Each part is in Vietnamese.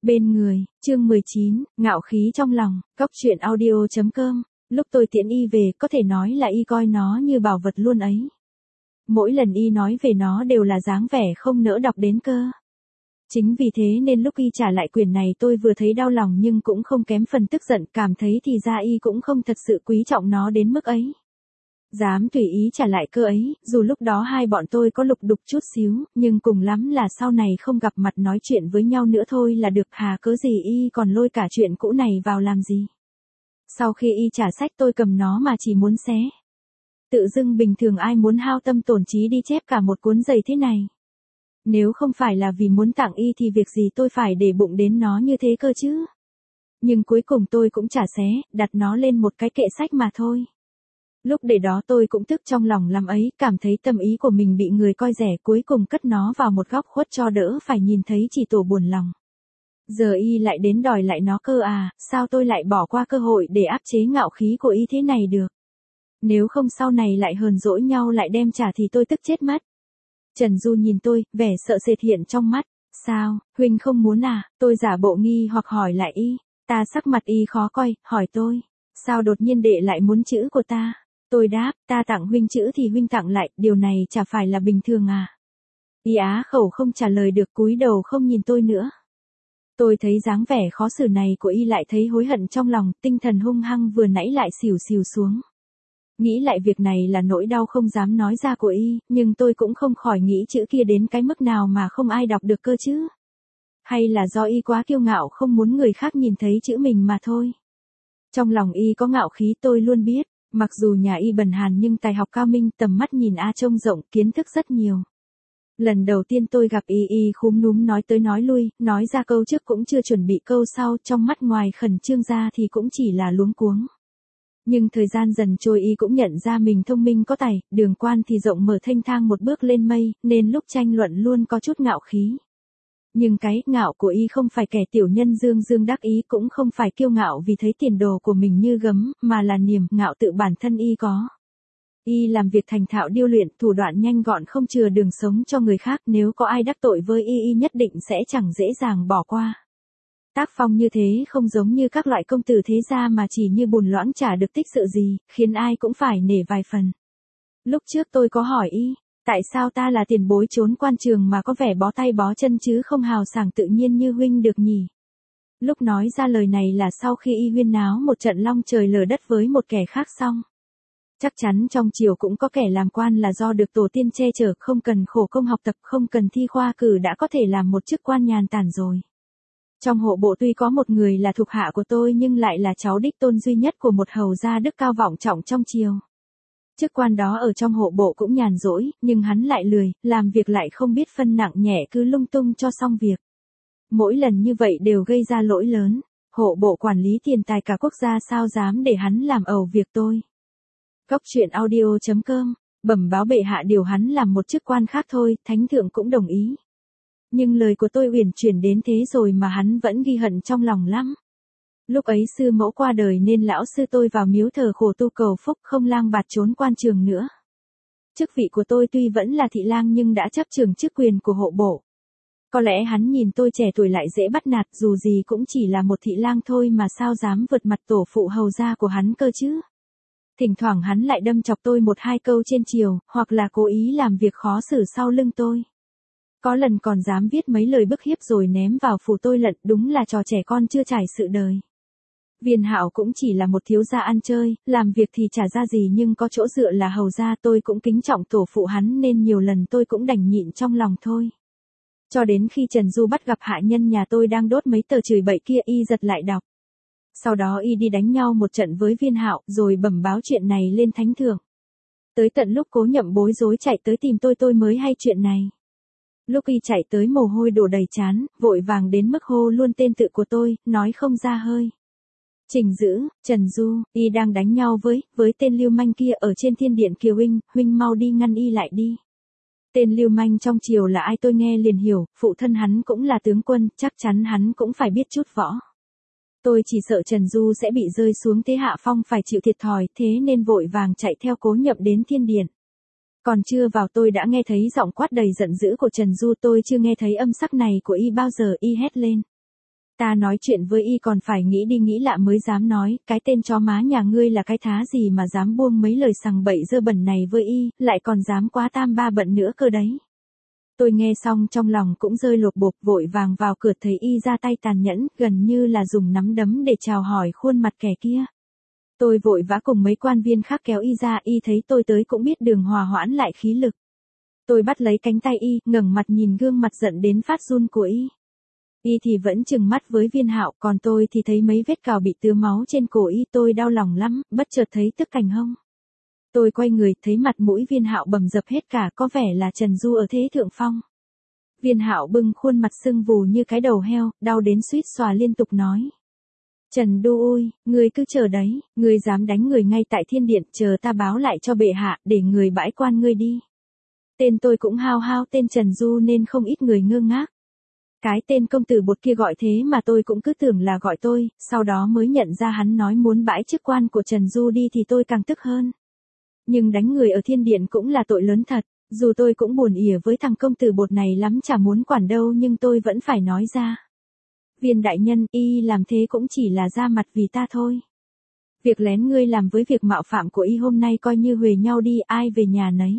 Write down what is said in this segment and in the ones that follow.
Bên người, chương 19, ngạo khí trong lòng, Cóc truyện audio.com, lúc tôi tiễn y về có thể nói là y coi nó như bảo vật luôn ấy. Mỗi lần y nói về nó đều là dáng vẻ không nỡ đọc đến cơ. Chính vì thế nên lúc y trả lại quyển này tôi vừa thấy đau lòng nhưng cũng không kém phần tức giận, cảm thấy thì ra y cũng không thật sự quý trọng nó đến mức ấy. Dám tùy ý trả lại cơ ấy, dù lúc đó hai bọn tôi có lục đục chút xíu, nhưng cùng lắm là sau này không gặp mặt nói chuyện với nhau nữa thôi là được, hà cớ gì y còn lôi cả chuyện cũ này vào làm gì. Sau khi y trả sách tôi cầm nó mà chỉ muốn xé. Tự dưng bình thường ai muốn hao tâm tổn trí đi chép cả một cuốn dày thế này. Nếu không phải là vì muốn tặng y thì việc gì tôi phải để bụng đến nó như thế cơ chứ. Nhưng cuối cùng tôi cũng chả xé, đặt nó lên một cái kệ sách mà thôi. Lúc để đó tôi cũng tức trong lòng lắm ấy, cảm thấy tâm ý của mình bị người coi rẻ, cuối cùng cất nó vào một góc khuất cho đỡ phải nhìn thấy chỉ tổ buồn lòng. Giờ y lại đến đòi lại nó cơ à, sao tôi lại bỏ qua cơ hội để áp chế ngạo khí của y thế này được. Nếu không sau này lại hờn dỗi nhau lại đem trả thì tôi tức chết mất. Trần Du nhìn tôi, vẻ sợ sệt hiện trong mắt. Sao, huynh không muốn à? Tôi giả bộ nghi hoặc hỏi lại y. Ta sắc mặt y khó coi, hỏi tôi. Sao đột nhiên đệ lại muốn chữ của ta? Tôi đáp, ta tặng huynh chữ thì huynh tặng lại, điều này chả phải là bình thường à? Y á khẩu không trả lời được, cúi đầu không nhìn tôi nữa. Tôi thấy dáng vẻ khó xử này của y lại thấy hối hận trong lòng, tinh thần hung hăng vừa nãy lại xỉu xỉu xuống. Nghĩ lại việc này là nỗi đau không dám nói ra của y, nhưng tôi cũng không khỏi nghĩ chữ kia đến cái mức nào mà không ai đọc được cơ chứ. Hay là do y quá kiêu ngạo không muốn người khác nhìn thấy chữ mình mà thôi. Trong lòng y có ngạo khí tôi luôn biết, mặc dù nhà y bần hàn nhưng tài học cao minh, tầm mắt nhìn trông rộng, kiến thức rất nhiều. Lần đầu tiên tôi gặp y khúm núm nói tới nói lui, nói ra câu trước cũng chưa chuẩn bị câu sau, trong mắt ngoài khẩn trương ra thì cũng chỉ là luống cuống. Nhưng thời gian dần trôi y cũng nhận ra mình thông minh có tài, đường quan thì rộng mở thênh thang một bước lên mây, nên lúc tranh luận luôn có chút ngạo khí. Nhưng cái ngạo của y không phải kẻ tiểu nhân dương dương đắc ý, cũng không phải kiêu ngạo vì thấy tiền đồ của mình như gấm, mà là niềm ngạo tự bản thân y có. Y làm việc thành thạo điêu luyện, thủ đoạn nhanh gọn, không chừa đường sống cho người khác, nếu có ai đắc tội với y nhất định sẽ chẳng dễ dàng bỏ qua. Tác phong như thế không giống như các loại công tử thế gia mà chỉ như bùn loãng chả được tích sự gì, khiến ai cũng phải nể vài phần. Lúc trước tôi có hỏi y, tại sao ta là tiền bối trốn quan trường mà có vẻ bó tay bó chân chứ không hào sảng tự nhiên như huynh được nhỉ? Lúc nói ra lời này là sau khi y huyên náo một trận long trời lở đất với một kẻ khác xong. Chắc chắn trong triều cũng có kẻ làm quan là do được tổ tiên che chở, không cần khổ công học tập, không cần thi khoa cử đã có thể làm một chức quan nhàn tản rồi. Trong hộ bộ tuy có một người là thuộc hạ của tôi nhưng lại là cháu đích tôn duy nhất của một hầu gia đức cao vọng trọng trong triều. Chức quan đó ở trong hộ bộ cũng nhàn rỗi, nhưng hắn lại lười, làm việc lại không biết phân nặng nhẹ, cứ lung tung cho xong việc. Mỗi lần như vậy đều gây ra lỗi lớn, hộ bộ quản lý tiền tài cả quốc gia sao dám để hắn làm ẩu việc tôi. Cóc truyện audio.com, bẩm báo bệ hạ điều hắn làm một chức quan khác thôi, thánh thượng cũng đồng ý. Nhưng lời của tôi uyển chuyển đến thế rồi mà hắn vẫn ghi hận trong lòng lắm. Lúc ấy sư mẫu qua đời nên lão sư tôi vào miếu thờ khổ tu cầu phúc, không lang bạt trốn quan trường nữa. Chức vị của tôi tuy vẫn là thị lang nhưng đã chấp chưởng chức quyền của hộ bộ. Có lẽ hắn nhìn tôi trẻ tuổi lại dễ bắt nạt, dù gì cũng chỉ là một thị lang thôi mà sao dám vượt mặt tổ phụ hầu gia của hắn cơ chứ. Thỉnh thoảng hắn lại đâm chọc tôi một hai câu trên triều, hoặc là cố ý làm việc khó xử sau lưng tôi. Có lần còn dám viết mấy lời bức hiếp rồi ném vào phủ tôi lận, đúng là trò trẻ con chưa trải sự đời. Viên Hạo cũng chỉ là một thiếu gia ăn chơi, làm việc thì chả ra gì nhưng có chỗ dựa là hầu gia, tôi cũng kính trọng tổ phụ hắn nên nhiều lần tôi cũng đành nhịn trong lòng thôi. Cho đến khi Trần Du bắt gặp hạ nhân nhà tôi đang đốt mấy tờ chửi bậy kia, y giật lại đọc. Sau đó y đi đánh nhau một trận với Viên Hạo rồi bẩm báo chuyện này lên thánh thượng. Tới tận lúc Cố Nhậm bối rối chạy tới tìm tôi mới hay chuyện này. Lúc y chạy tới mồ hôi đổ đầy trán, vội vàng đến mức hô luôn tên tự của tôi, nói không ra hơi. Trình Dữ, Trần Du, y đang đánh nhau với tên lưu manh kia ở trên thiên điện Kiều huynh mau đi ngăn y lại đi. Tên lưu manh trong triều là ai tôi nghe liền hiểu, phụ thân hắn cũng là tướng quân, chắc chắn hắn cũng phải biết chút võ. Tôi chỉ sợ Trần Du sẽ bị rơi xuống thế hạ phong phải chịu thiệt thòi, thế nên vội vàng chạy theo Cố Nhậm đến thiên điện. Còn chưa vào tôi đã nghe thấy giọng quát đầy giận dữ của Trần Du, tôi chưa nghe thấy âm sắc này của y bao giờ, y hét lên. Ta nói chuyện với y còn phải nghĩ đi nghĩ lại mới dám nói, cái tên chó má nhà ngươi là cái thá gì mà dám buông mấy lời sằng bậy dơ bẩn này với y, lại còn dám quá tam ba bận nữa cơ đấy. Tôi nghe xong trong lòng cũng rơi lột bột, vội vàng vào cửa thấy y ra tay tàn nhẫn, gần như là dùng nắm đấm để chào hỏi khuôn mặt kẻ kia. Tôi vội vã cùng mấy quan viên khác kéo y ra, y thấy tôi tới cũng biết đường hòa hoãn lại khí lực. Tôi bắt lấy cánh tay y, ngẩng mặt nhìn gương mặt giận đến phát run của y. Y thì vẫn trừng mắt với Viên Hạo, còn tôi thì thấy mấy vết cào bị tứa máu trên cổ y, tôi đau lòng lắm, bất chợt thấy tức cành hông. Tôi quay người, thấy mặt mũi Viên Hạo bầm dập hết cả, có vẻ là Trần Du ở thế thượng phong. Viên Hạo bưng khuôn mặt sưng vù như cái đầu heo, đau đến suýt xòa liên tục nói. Trần Du ôi, ngươi cứ chờ đấy, ngươi dám đánh người ngay tại thiên điện, chờ ta báo lại cho bệ hạ, để người bãi quan ngươi đi. Tên tôi cũng hao hao tên Trần Du nên không ít người ngơ ngác. Cái tên công tử bột kia gọi thế mà tôi cũng cứ tưởng là gọi tôi, sau đó mới nhận ra hắn nói muốn bãi chức quan của Trần Du đi thì tôi càng tức hơn. Nhưng đánh người ở thiên điện cũng là tội lớn thật, dù tôi cũng buồn ỉa với thằng công tử bột này lắm chả muốn quản đâu nhưng tôi vẫn phải nói ra. Viên đại nhân, y làm thế cũng chỉ là ra mặt vì ta thôi. Việc lén ngươi làm với việc mạo phạm của y hôm nay coi như huề nhau đi, ai về nhà nấy.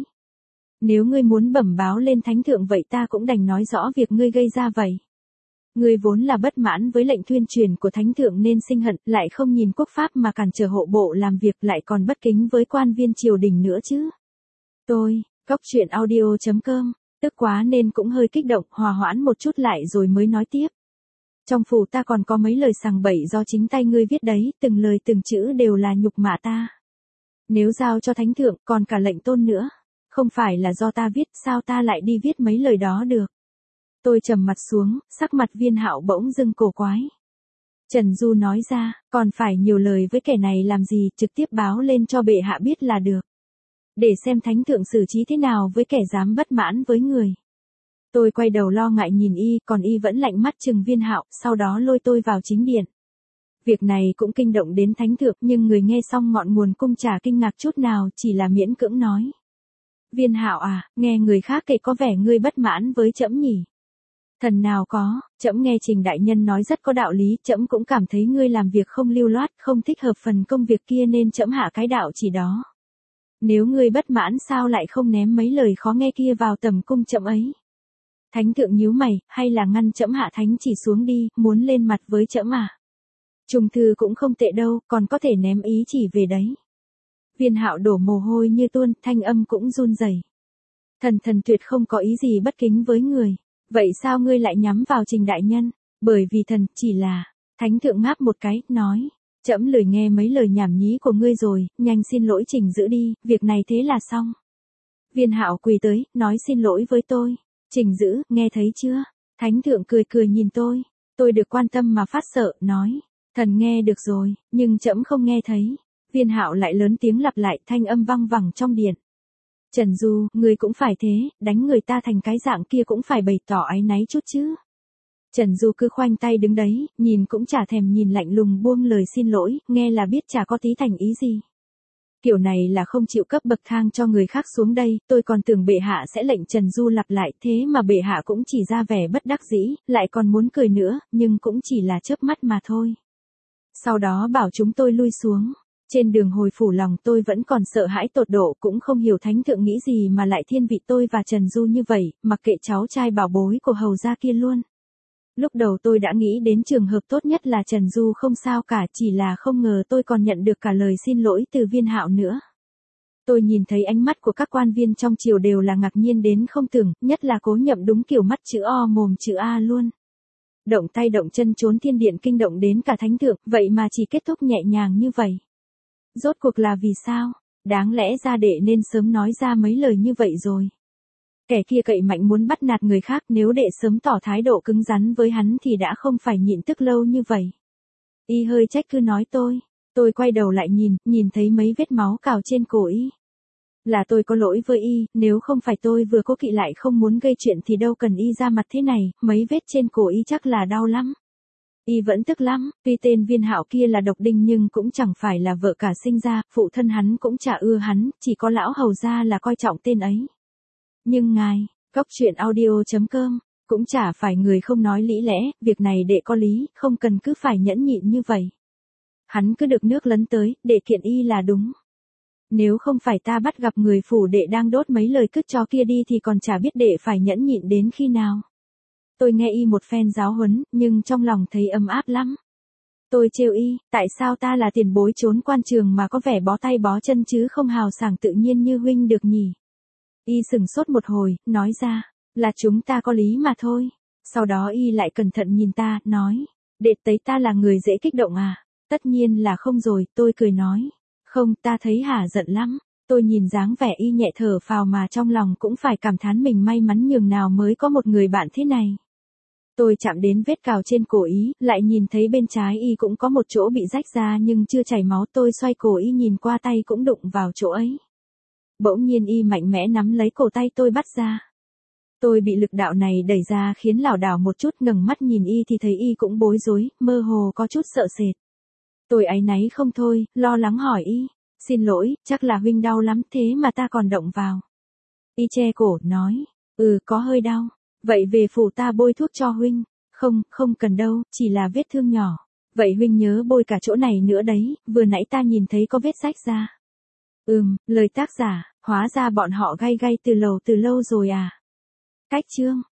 Nếu ngươi muốn bẩm báo lên thánh thượng vậy ta cũng đành nói rõ việc ngươi gây ra vậy. Ngươi vốn là bất mãn với lệnh tuyên truyền của thánh thượng nên sinh hận, lại không nhìn quốc pháp mà cản trở hộ bộ làm việc, lại còn bất kính với quan viên triều đình nữa chứ. Tôi, Cốc.audio.com, tức quá nên cũng hơi kích động, hòa hoãn một chút lại rồi mới nói tiếp. Trong phủ ta còn có mấy lời sằng bậy do chính tay ngươi viết đấy, từng lời từng chữ đều là nhục mạ ta. Nếu giao cho thánh thượng, còn cả lệnh tôn nữa. Không phải là do ta viết, sao ta lại đi viết mấy lời đó được. Tôi trầm mặt xuống, sắc mặt Viên Hạo bỗng dưng cổ quái. Trần Du nói ra, còn phải nhiều lời với kẻ này làm gì, trực tiếp báo lên cho bệ hạ biết là được. Để xem thánh thượng xử trí thế nào với kẻ dám bất mãn với người. Tôi quay đầu lo ngại nhìn y, còn y vẫn lạnh mắt chừng Viên Hạo, sau đó lôi tôi vào chính điện. Việc này cũng kinh động đến thánh thượng, nhưng người nghe xong ngọn nguồn cung chả kinh ngạc chút nào, chỉ là miễn cưỡng nói. Viên Hạo à, nghe người khác kể có vẻ ngươi bất mãn với trẫm nhỉ? Thần nào có, trẫm nghe Trình đại nhân nói rất có đạo lý, trẫm cũng cảm thấy ngươi làm việc không lưu loát, không thích hợp phần công việc kia nên trẫm hạ cái đạo chỉ đó. Nếu ngươi bất mãn sao lại không ném mấy lời khó nghe kia vào tầm cung trẫm ấy? Thánh thượng nhíu mày, hay là ngăn trẫm hạ thánh chỉ xuống đi, muốn lên mặt với trẫm à? Trùng thư cũng không tệ đâu, còn có thể ném ý chỉ về đấy. Viên Hạo đổ mồ hôi như tuôn, thanh âm cũng run rẩy. Thần tuyệt không có ý gì bất kính với người. Vậy sao ngươi lại nhắm vào Trình đại nhân? Bởi vì thần chỉ là. Thánh thượng ngáp một cái, nói. Trẫm lười nghe mấy lời nhảm nhí của ngươi rồi, nhanh xin lỗi Trình giữ đi, việc này thế là xong. Viên Hạo quỳ tới, nói xin lỗi với tôi. Trình giữ, nghe thấy chưa? Thánh thượng cười cười nhìn tôi. Tôi được quan tâm mà phát sợ, nói. Thần nghe được rồi, nhưng trẫm không nghe thấy. Viên Hạo lại lớn tiếng lặp lại, thanh âm vang vẳng trong điện. Trần Du, ngươi cũng phải thế, đánh người ta thành cái dạng kia cũng phải bày tỏ áy náy chút chứ. Trần Du cứ khoanh tay đứng đấy, nhìn cũng chả thèm nhìn, lạnh lùng buông lời xin lỗi, nghe là biết chả có tí thành ý gì. Kiểu này là không chịu cấp bậc thang cho người khác xuống đây, tôi còn tưởng bệ hạ sẽ lệnh Trần Du lặp lại, thế mà bệ hạ cũng chỉ ra vẻ bất đắc dĩ, lại còn muốn cười nữa, nhưng cũng chỉ là chớp mắt mà thôi. Sau đó bảo chúng tôi lui xuống. Trên đường hồi phủ lòng tôi vẫn còn sợ hãi tột độ, cũng không hiểu thánh thượng nghĩ gì mà lại thiên vị tôi và Trần Du như vậy, mặc kệ cháu trai bảo bối của hầu gia kia luôn. Lúc đầu tôi đã nghĩ đến trường hợp tốt nhất là Trần Du không sao cả, chỉ là không ngờ tôi còn nhận được cả lời xin lỗi từ Viên Hạo nữa. Tôi nhìn thấy ánh mắt của các quan viên trong triều đều là ngạc nhiên đến không tưởng, nhất là Cố Nhậm đúng kiểu mắt chữ O mồm chữ A luôn. Động tay động chân trốn thiên điện kinh động đến cả thánh thượng, vậy mà chỉ kết thúc nhẹ nhàng như vậy. Rốt cuộc là vì sao? Đáng lẽ ra đệ nên sớm nói ra mấy lời như vậy rồi. Kẻ kia cậy mạnh muốn bắt nạt người khác, nếu đệ sớm tỏ thái độ cứng rắn với hắn thì đã không phải nhịn tức lâu như vậy. Y hơi trách cứ nói tôi quay đầu lại nhìn thấy mấy vết máu cào trên cổ y. Là tôi có lỗi với y, nếu không phải tôi vừa cố kỵ lại không muốn gây chuyện thì đâu cần y ra mặt thế này, mấy vết trên cổ y chắc là đau lắm. Y vẫn tức lắm, tuy tên Viên Hạo kia là độc đinh nhưng cũng chẳng phải là vợ cả sinh ra, phụ thân hắn cũng chả ưa hắn, chỉ có lão hầu gia là coi trọng tên ấy. Nhưng ngài, Cốc.audio.com Cũng chả phải người không nói lý lẽ, việc này đệ có lý, không cần cứ phải nhẫn nhịn như vậy. Hắn cứ được nước lấn tới, đệ kiện y là đúng. Nếu không phải ta bắt gặp người phủ đệ đang đốt mấy lời cứt cho kia đi thì còn chả biết đệ phải nhẫn nhịn đến khi nào. Tôi nghe y một phen giáo huấn, nhưng trong lòng thấy ấm áp lắm. Tôi trêu y, tại sao ta là tiền bối trốn quan trường mà có vẻ bó tay bó chân chứ không hào sảng tự nhiên như huynh được nhỉ? Y sừng sốt một hồi, nói ra, là chúng ta có lý mà thôi. Sau đó y lại cẩn thận nhìn ta, nói, đệ thấy ta là người dễ kích động à? Tất nhiên là không rồi, tôi cười nói. Không, ta thấy hả giận lắm. Tôi nhìn dáng vẻ y nhẹ thở phào mà trong lòng cũng phải cảm thán mình may mắn nhường nào mới có một người bạn thế này. Tôi chạm đến vết cào trên cổ y, lại nhìn thấy bên trái y cũng có một chỗ bị rách ra nhưng chưa chảy máu. Tôi xoay cổ y nhìn qua tay cũng đụng vào chỗ ấy. Bỗng nhiên y mạnh mẽ nắm lấy cổ tay tôi bắt ra. Tôi bị lực đạo này đẩy ra khiến lảo đảo một chút, ngẩng mắt nhìn y thì thấy y cũng bối rối, mơ hồ có chút sợ sệt. Tôi áy náy không thôi, lo lắng hỏi y, xin lỗi, chắc là huynh đau lắm thế mà ta còn động vào. Y che cổ, nói, có hơi đau, vậy về phủ ta bôi thuốc cho huynh. Không, không cần đâu, chỉ là vết thương nhỏ. Vậy huynh nhớ bôi cả chỗ này nữa đấy, vừa nãy ta nhìn thấy có vết rách ra. Lời tác giả, hóa ra bọn họ gay gay từ lâu rồi à. Cách chương